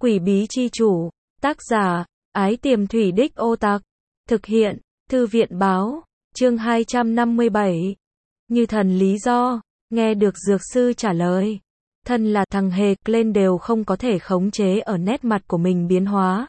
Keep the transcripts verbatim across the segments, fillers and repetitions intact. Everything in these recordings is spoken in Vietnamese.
Quỷ bí chi chủ, tác giả, Ái Tiềm Thủy Đích Ô Tặc, thực hiện, Thư viện báo, chương hai trăm năm mươi bảy. Như thần lý do, nghe được dược sư trả lời. Thân là thằng hề, Glenn đều không có thể khống chế ở nét mặt của mình biến hóa.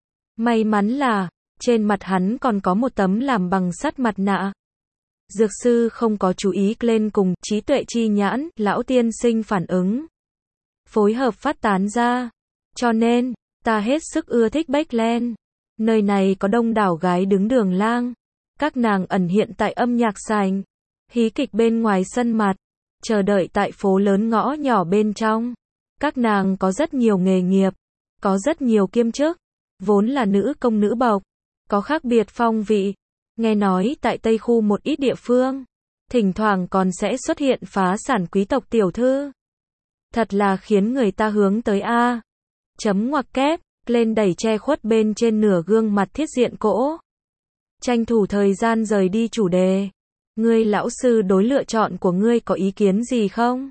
May mắn là, trên mặt hắn còn có một tấm làm bằng sắt mặt nạ. Dược sư không có chú ý Glenn cùng trí tuệ chi nhãn, lão tiên sinh phản ứng. Phối hợp phát tán ra. Cho nên, ta hết sức ưa thích Beckland. Nơi này có đông đảo gái đứng đường lang. Các nàng ẩn hiện tại âm nhạc sảnh, hí kịch bên ngoài sân mặt, chờ đợi tại phố lớn ngõ nhỏ bên trong. Các nàng có rất nhiều nghề nghiệp, có rất nhiều kiêm chức, vốn là nữ công nữ bộc, có khác biệt phong vị. Nghe nói tại Tây Khu một ít địa phương, thỉnh thoảng còn sẽ xuất hiện phá sản quý tộc tiểu thư. Thật là khiến người ta hướng tới A. Chấm ngoặc kép, lên đẩy che khuất bên trên nửa gương mặt thiết diện cỗ. Tranh thủ thời gian rời đi chủ đề. Ngươi lão sư đối lựa chọn của ngươi có ý kiến gì không?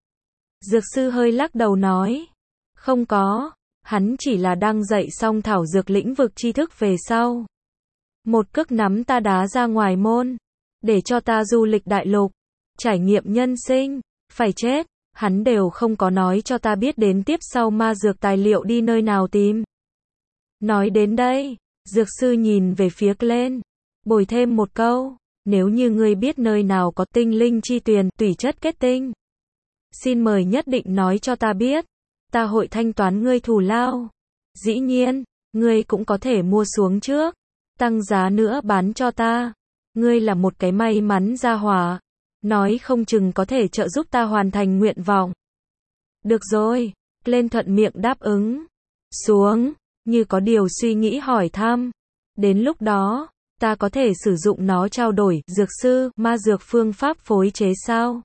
Dược sư hơi lắc đầu nói. Không có, hắn chỉ là đang dạy xong thảo dược lĩnh vực tri thức về sau. Một cước nắm ta đá ra ngoài môn, để cho ta du lịch đại lục, trải nghiệm nhân sinh, phải chết, hắn đều không có nói cho ta biết đến tiếp sau ma dược tài liệu đi nơi nào tìm. Nói đến đây, dược sư nhìn về phía Glenn, bồi thêm một câu, nếu như ngươi biết nơi nào có tinh linh chi tuyền, tùy chất kết tinh, xin mời nhất định nói cho ta biết, ta hội thanh toán ngươi thù lao. Dĩ nhiên, ngươi cũng có thể mua xuống trước, tăng giá nữa bán cho ta. Ngươi là một cái may mắn gia hỏa, nói không chừng có thể trợ giúp ta hoàn thành nguyện vọng. Được rồi, Glenn thuận miệng đáp ứng. Xuống, như có điều suy nghĩ hỏi thăm. Đến lúc đó, ta có thể sử dụng nó trao đổi dược sư, ma dược phương pháp phối chế sao?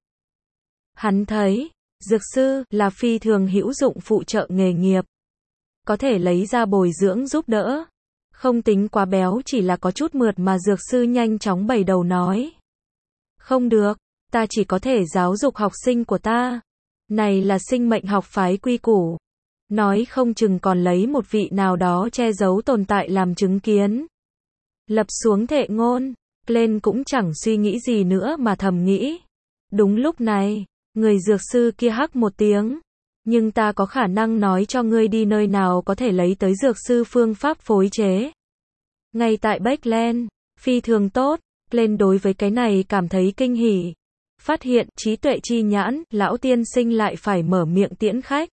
Hắn thấy, dược sư là phi thường hữu dụng phụ trợ nghề nghiệp. Có thể lấy ra bồi dưỡng giúp đỡ. Không tính quá béo, chỉ là có chút mượt mà dược sư nhanh chóng bày đầu nói. Không được, ta chỉ có thể giáo dục học sinh của ta. Này là sinh mệnh học phái quy củ. Nói không chừng còn lấy một vị nào đó che giấu tồn tại làm chứng kiến. Lập xuống thệ ngôn, Glenn cũng chẳng suy nghĩ gì nữa mà thầm nghĩ. Đúng lúc này, người dược sư kia hắc một tiếng. Nhưng ta có khả năng nói cho ngươi đi nơi nào có thể lấy tới dược sư phương pháp phối chế. Ngay tại Beckland, phi thường tốt, Glenn đối với cái này cảm thấy kinh hỉ. Phát hiện trí tuệ chi nhãn, lão tiên sinh lại phải mở miệng tiễn khách.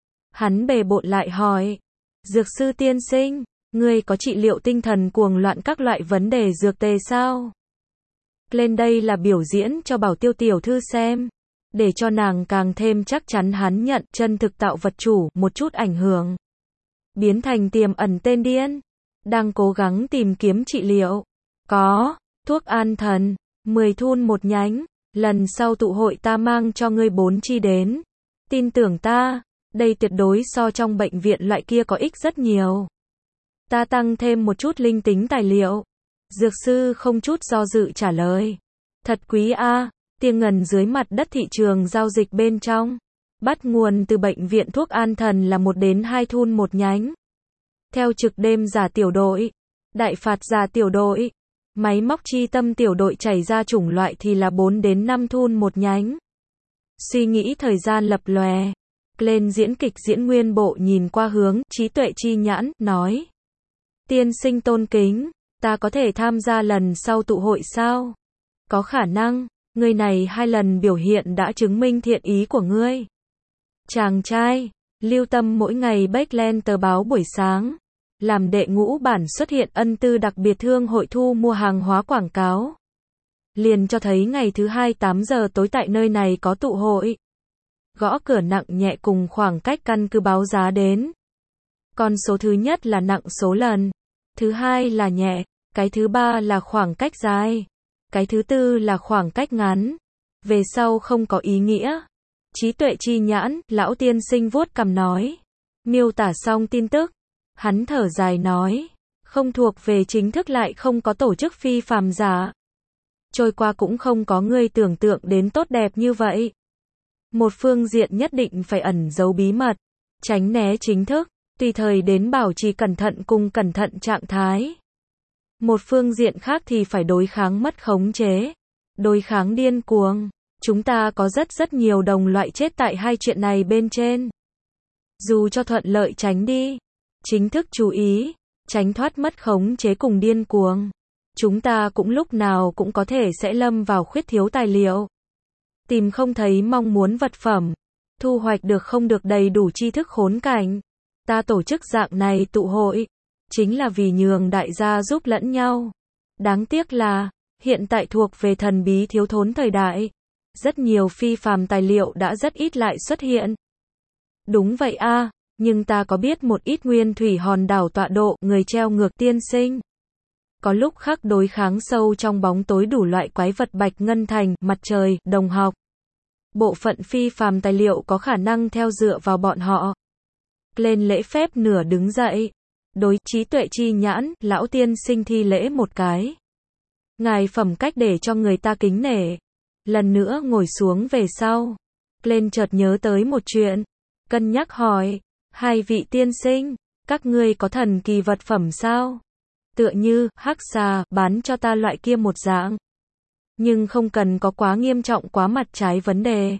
Hắn bề bộn lại hỏi, dược sư tiên sinh, ngươi có trị liệu tinh thần cuồng loạn các loại vấn đề dược tề sao? Glenn đây là biểu diễn cho Bảo Tiêu tiểu thư xem, để cho nàng càng thêm chắc chắn hắn nhận chân thực tạo vật chủ một chút ảnh hưởng. Biến thành tiềm ẩn tên điên, đang cố gắng tìm kiếm trị liệu. Có, thuốc an thần, mười thun một nhánh, lần sau tụ hội ta mang cho ngươi bốn chi đến. Tin tưởng ta, đây tuyệt đối so trong bệnh viện loại kia có ích rất nhiều. Ta tăng thêm một chút linh tính tài liệu. Dược sư không chút do dự trả lời. Thật quý a, tiền ngần dưới mặt đất thị trường giao dịch bên trong. Bắt nguồn từ bệnh viện thuốc an thần là một đến hai thun một nhánh. Theo trực đêm giả tiểu đội, đại phạt giả tiểu đội, máy móc chi tâm tiểu đội chảy ra chủng loại thì là bốn đến năm thun một nhánh. Suy nghĩ thời gian lập lòe. Glenn diễn kịch diễn nguyên bộ nhìn qua hướng trí tuệ chi nhãn, nói. Tiên sinh tôn kính, ta có thể tham gia lần sau tụ hội sao? Có khả năng, người này hai lần biểu hiện đã chứng minh thiện ý của ngươi. Chàng trai, lưu tâm mỗi ngày Beckland tờ báo buổi sáng. Làm đệ ngũ bản xuất hiện ân tư đặc biệt thương hội thu mua hàng hóa quảng cáo. Liền cho thấy ngày thứ hai tám giờ tối tại nơi này có tụ hội. Gõ cửa nặng nhẹ cùng khoảng cách căn cứ báo giá đến. Con số thứ nhất là nặng số lần. Thứ hai là nhẹ. Cái thứ ba là khoảng cách dài. Cái thứ tư là khoảng cách ngắn. Về sau không có ý nghĩa. Trí tuệ chi nhãn, lão tiên sinh vuốt cằm nói. Miêu tả xong tin tức. Hắn thở dài nói. Không thuộc về chính thức lại không có tổ chức phi phàm giả. Trôi qua cũng không có người tưởng tượng đến tốt đẹp như vậy. Một phương diện nhất định phải ẩn giấu bí mật. Tránh né chính thức. tùy thời đến bảo trì cẩn thận cùng cẩn thận trạng thái. Một phương diện khác thì phải đối kháng mất khống chế, đối kháng điên cuồng. Chúng ta có rất rất nhiều đồng loại chết tại hai chuyện này bên trên. Dù cho thuận lợi tránh đi, chính thức chú ý, tránh thoát mất khống chế cùng điên cuồng, chúng ta cũng lúc nào cũng có thể sẽ lâm vào khuyết thiếu tài liệu. Tìm không thấy mong muốn vật phẩm, thu hoạch được không được đầy đủ tri thức khốn cảnh. Ta tổ chức dạng này tụ hội, chính là vì nhường đại gia giúp lẫn nhau. Đáng tiếc là, hiện tại thuộc về thần bí thiếu thốn thời đại, rất nhiều phi phàm tài liệu đã rất ít lại xuất hiện. Đúng vậy a, à, nhưng ta có biết một ít nguyên thủy hòn đảo tọa độ, người treo ngược tiên sinh. Có lúc khắc đối kháng sâu trong bóng tối đủ loại quái vật bạch ngân thành, mặt trời, đồng học. Bộ phận phi phàm tài liệu có khả năng theo dựa vào bọn họ. Lên lễ phép nửa đứng dậy. Đối trí tuệ chi nhãn, lão tiên sinh thi lễ một cái. Ngài phẩm cách để cho người ta kính nể. Lần nữa ngồi xuống về sau. Lên chợt nhớ tới một chuyện. Cân nhắc hỏi. Hai vị tiên sinh, các ngươi có thần kỳ vật phẩm sao? Tựa như, hắc xà, bán cho ta loại kia một dạng. Nhưng không cần có quá nghiêm trọng quá mặt trái vấn đề.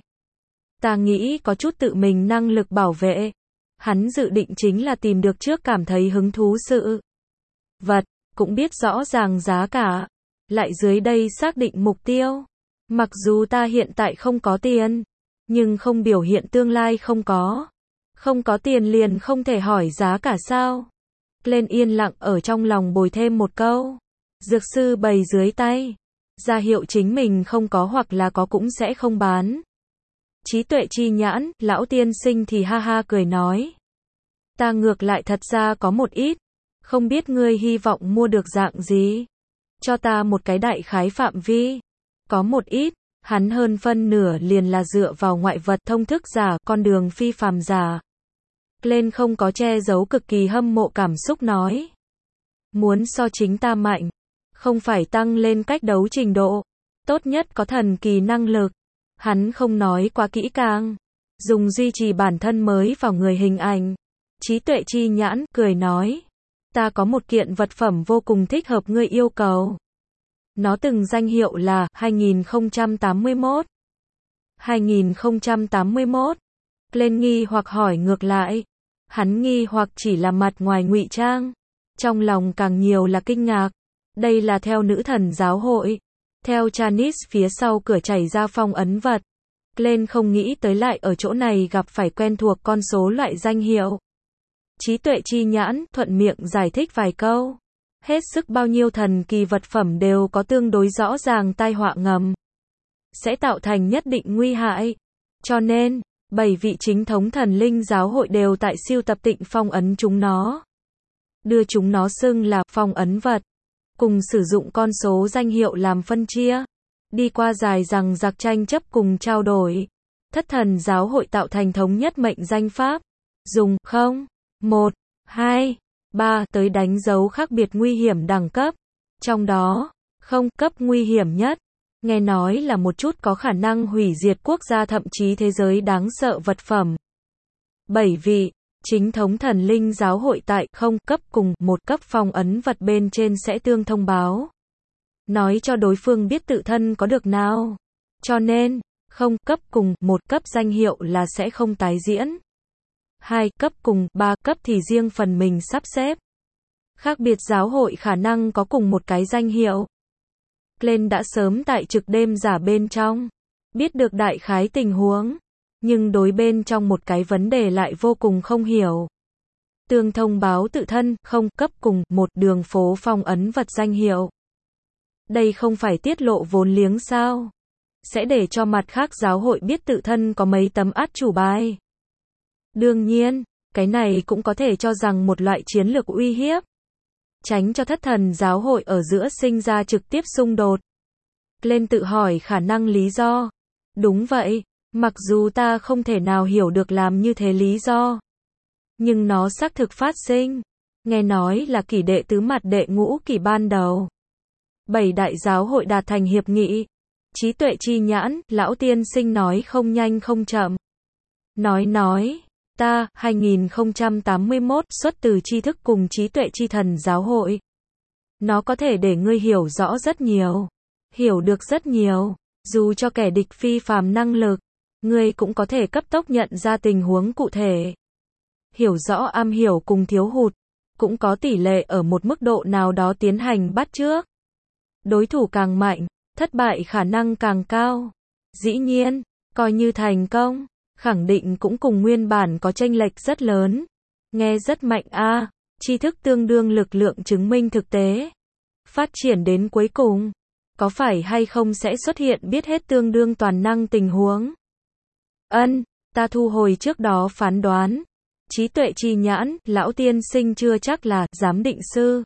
Ta nghĩ có chút tự mình năng lực bảo vệ. Hắn dự định chính là tìm được trước cảm thấy hứng thú sự vật, cũng biết rõ ràng giá cả. Lại dưới đây xác định mục tiêu. Mặc dù ta hiện tại không có tiền, nhưng không biểu hiện tương lai không có. Không có tiền liền không thể hỏi giá cả sao? Lên yên lặng ở trong lòng bồi thêm một câu. Dược sư bày dưới tay, ra hiệu chính mình không có hoặc là có cũng sẽ không bán. Trí tuệ chi nhãn, lão tiên sinh thì ha ha cười nói. Ta ngược lại thật ra có một ít, không biết ngươi hy vọng mua được dạng gì. Cho ta một cái đại khái phạm vi. Có một ít, hắn hơn phân nửa liền là dựa vào ngoại vật thông thức giả, con đường phi phàm giả. Lên không có che giấu cực kỳ hâm mộ cảm xúc nói. Muốn so chính ta mạnh, không phải tăng lên cách đấu trình độ, tốt nhất có thần kỳ năng lực. Hắn không nói quá kỹ càng, dùng duy trì bản thân mới vào người hình ảnh. Trí tuệ chi nhãn, cười nói. Ta có một kiện vật phẩm vô cùng thích hợp ngươi yêu cầu. Nó từng danh hiệu là hai nghìn không trăm tám mươi mốt. hai nghìn không trăm tám mươi mốt. Lên nghi hoặc hỏi ngược lại. Hắn nghi hoặc chỉ là mặt ngoài ngụy trang. Trong lòng càng nhiều là kinh ngạc. Đây là theo nữ thần giáo hội. Theo Chanis phía sau cửa chảy ra phong ấn vật. Lên không nghĩ tới lại ở chỗ này gặp phải quen thuộc con số loại danh hiệu. Trí tuệ chi nhãn, thuận miệng giải thích vài câu. Hết sức bao nhiêu thần kỳ vật phẩm đều có tương đối rõ ràng tai họa ngầm. Sẽ tạo thành nhất định nguy hại. Cho nên, bảy vị chính thống thần linh giáo hội đều tại siêu tập tịnh phong ấn chúng nó. Đưa chúng nó xưng là phong ấn vật. Cùng sử dụng con số danh hiệu làm phân chia. Đi qua dài rằng giặc tranh chấp cùng trao đổi. Thất thần giáo hội tạo thành thống nhất mệnh danh pháp. Dùng không, một, hai, ba tới đánh dấu khác biệt nguy hiểm đẳng cấp. Trong đó, không cấp nguy hiểm nhất. Nghe nói là một chút có khả năng hủy diệt quốc gia thậm chí thế giới đáng sợ vật phẩm. Bảy vị chính thống thần linh giáo hội tại không cấp cùng một cấp phong ấn vật bên trên sẽ tương thông báo. Nói cho đối phương biết tự thân có được nào. Cho nên, không cấp cùng một cấp danh hiệu là sẽ không tái diễn. Hai cấp cùng ba cấp thì riêng phần mình sắp xếp. Khác biệt giáo hội khả năng có cùng một cái danh hiệu. Glenn đã sớm tại trực đêm giả bên trong. Biết được đại khái tình huống. Nhưng đối bên trong một cái vấn đề lại vô cùng không hiểu. Tương thông báo tự thân, không cấp cùng một đường phố phong ấn vật danh hiệu. Đây không phải tiết lộ vốn liếng sao? Sẽ để cho mặt khác giáo hội biết tự thân có mấy tấm át chủ bài. Đương nhiên, cái này cũng có thể cho rằng một loại chiến lược uy hiếp. Tránh cho thất thần giáo hội ở giữa sinh ra trực tiếp xung đột. Lên tự hỏi khả năng lý do. Đúng vậy, mặc dù ta không thể nào hiểu được làm như thế lý do. Nhưng nó xác thực phát sinh. Nghe nói là kỷ đệ tứ mặt đệ ngũ kỷ ban đầu. Bảy đại giáo hội đạt thành hiệp nghị. Trí tuệ chi nhãn, lão tiên sinh nói không nhanh không chậm. Nói nói, Ta, hai nghìn không trăm tám mươi mốt, xuất từ tri thức cùng trí tuệ chi thần giáo hội. Nó có thể để ngươi hiểu rõ rất nhiều, hiểu được rất nhiều, dù cho kẻ địch phi phàm năng lực, ngươi cũng có thể cấp tốc nhận ra tình huống cụ thể. Hiểu rõ am hiểu cùng thiếu hụt, cũng có tỷ lệ ở một mức độ nào đó tiến hành bắt chước. Đối thủ càng mạnh, thất bại khả năng càng cao. Dĩ nhiên, coi như thành công, khẳng định cũng cùng nguyên bản có chênh lệch rất lớn. Nghe rất mạnh a, à, tri thức tương đương lực lượng chứng minh thực tế. Phát triển đến cuối cùng, có phải hay không sẽ xuất hiện biết hết tương đương toàn năng tình huống? Ân, ta thu hồi trước đó phán đoán. Trí tuệ chi nhãn, lão tiên sinh chưa chắc là giám định sư.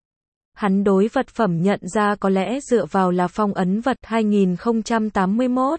Hắn đối vật phẩm nhận ra có lẽ dựa vào là phong ấn vật hai nghìn không trăm tám mươi mốt.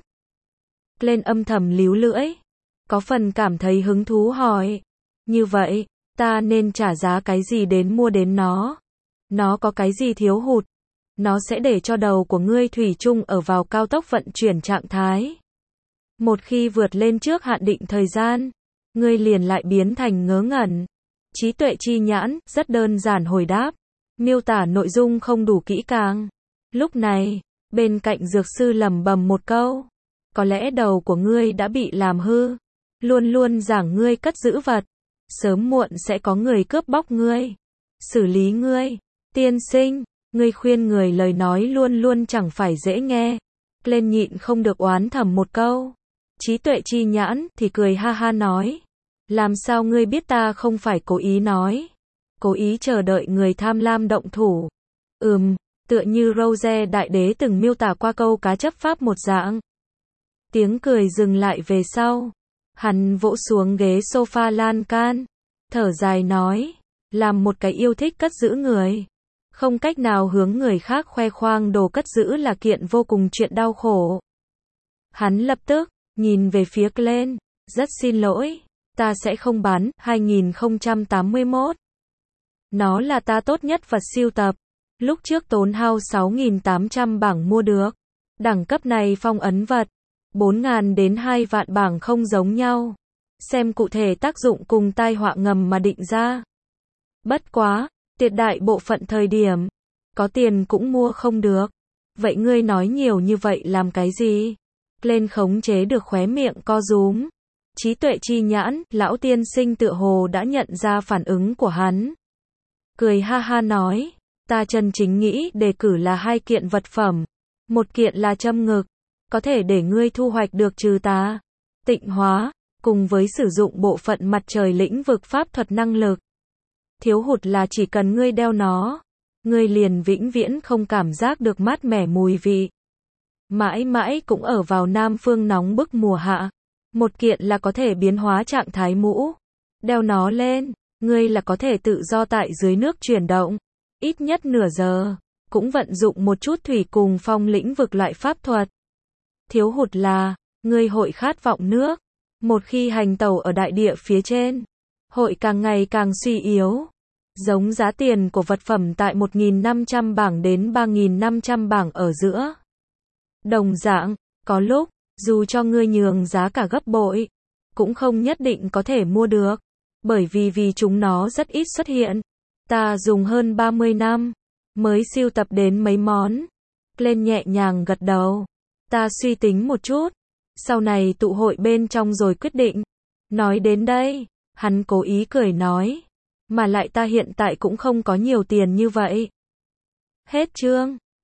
Lên âm thầm líu lưỡi, có phần cảm thấy hứng thú hỏi. Như vậy, ta nên trả giá cái gì đến mua đến nó? Nó có cái gì thiếu hụt? Nó sẽ để cho đầu của ngươi thủy chung ở vào cao tốc vận chuyển trạng thái. Một khi vượt lên trước hạn định thời gian, ngươi liền lại biến thành ngớ ngẩn. Trí tuệ chi nhãn, rất đơn giản hồi đáp. Miêu tả nội dung không đủ kỹ càng. Lúc này, bên cạnh dược sư lẩm bẩm một câu. Có lẽ đầu của ngươi đã bị làm hư. Luôn luôn giảng ngươi cất giữ vật. Sớm muộn sẽ có người cướp bóc ngươi. Xử lý ngươi. Tiên sinh, ngươi khuyên người lời nói luôn luôn chẳng phải dễ nghe. Lên nhịn không được oán thầm một câu. Trí tuệ chi nhãn thì cười ha ha nói. Làm sao ngươi biết ta không phải cố ý nói? Cố ý chờ đợi người tham lam động thủ. Ừm, tựa như Rose đại đế từng miêu tả qua câu cá chấp pháp một dạng. Tiếng cười dừng lại về sau. Hắn vỗ xuống ghế sofa lan can. Thở dài nói. Làm một cái yêu thích cất giữ người. Không cách nào hướng người khác khoe khoang đồ cất giữ là kiện vô cùng chuyện đau khổ. Hắn lập tức, nhìn về phía Glenn. Rất xin lỗi. Ta sẽ không bán, hai nghìn không trăm tám mươi mốt. Nó là ta tốt nhất vật sưu tập. Lúc trước tốn hao sáu nghìn tám trăm bảng mua được. Đẳng cấp này phong ấn vật. bốn nghìn đến hai vạn bảng không giống nhau. Xem cụ thể tác dụng cùng tai họa ngầm mà định ra. Bất quá, tuyệt đại bộ phận thời điểm. Có tiền cũng mua không được. Vậy ngươi nói nhiều như vậy làm cái gì? Lên khống chế được khóe miệng co rúm. Trí tuệ chi nhãn, lão tiên sinh tựa hồ đã nhận ra phản ứng của hắn. Cười ha ha nói, ta chân chính nghĩ đề cử là hai kiện vật phẩm. Một kiện là châm ngực, có thể để ngươi thu hoạch được trừ tà, tịnh hóa, cùng với sử dụng bộ phận mặt trời lĩnh vực pháp thuật năng lực. Thiếu hụt là chỉ cần ngươi đeo nó, ngươi liền vĩnh viễn không cảm giác được mát mẻ mùi vị. Mãi mãi cũng ở vào Nam Phương nóng bức mùa hạ. Một kiện là có thể biến hóa trạng thái mũ. Đeo nó lên, ngươi là có thể tự do tại dưới nước chuyển động. Ít nhất nửa giờ. Cũng vận dụng một chút thủy cùng phong lĩnh vực loại pháp thuật. Thiếu hụt là, ngươi hội khát vọng nước. Một khi hành tẩu ở đại địa phía trên, hội càng ngày càng suy yếu. Giống giá tiền của vật phẩm tại một nghìn năm trăm bảng đến ba nghìn năm trăm bảng ở giữa. Đồng dạng, có lúc, dù cho ngươi nhường giá cả gấp bội, cũng không nhất định có thể mua được. Bởi vì vì chúng nó rất ít xuất hiện. Ta dùng hơn ba mươi năm, mới sưu tập đến mấy món. Lên nhẹ nhàng gật đầu. Ta suy tính một chút. Sau này tụ hội bên trong rồi quyết định. Nói đến đây, hắn cố ý cười nói. Mà lại ta hiện tại cũng không có nhiều tiền như vậy. Hết chương.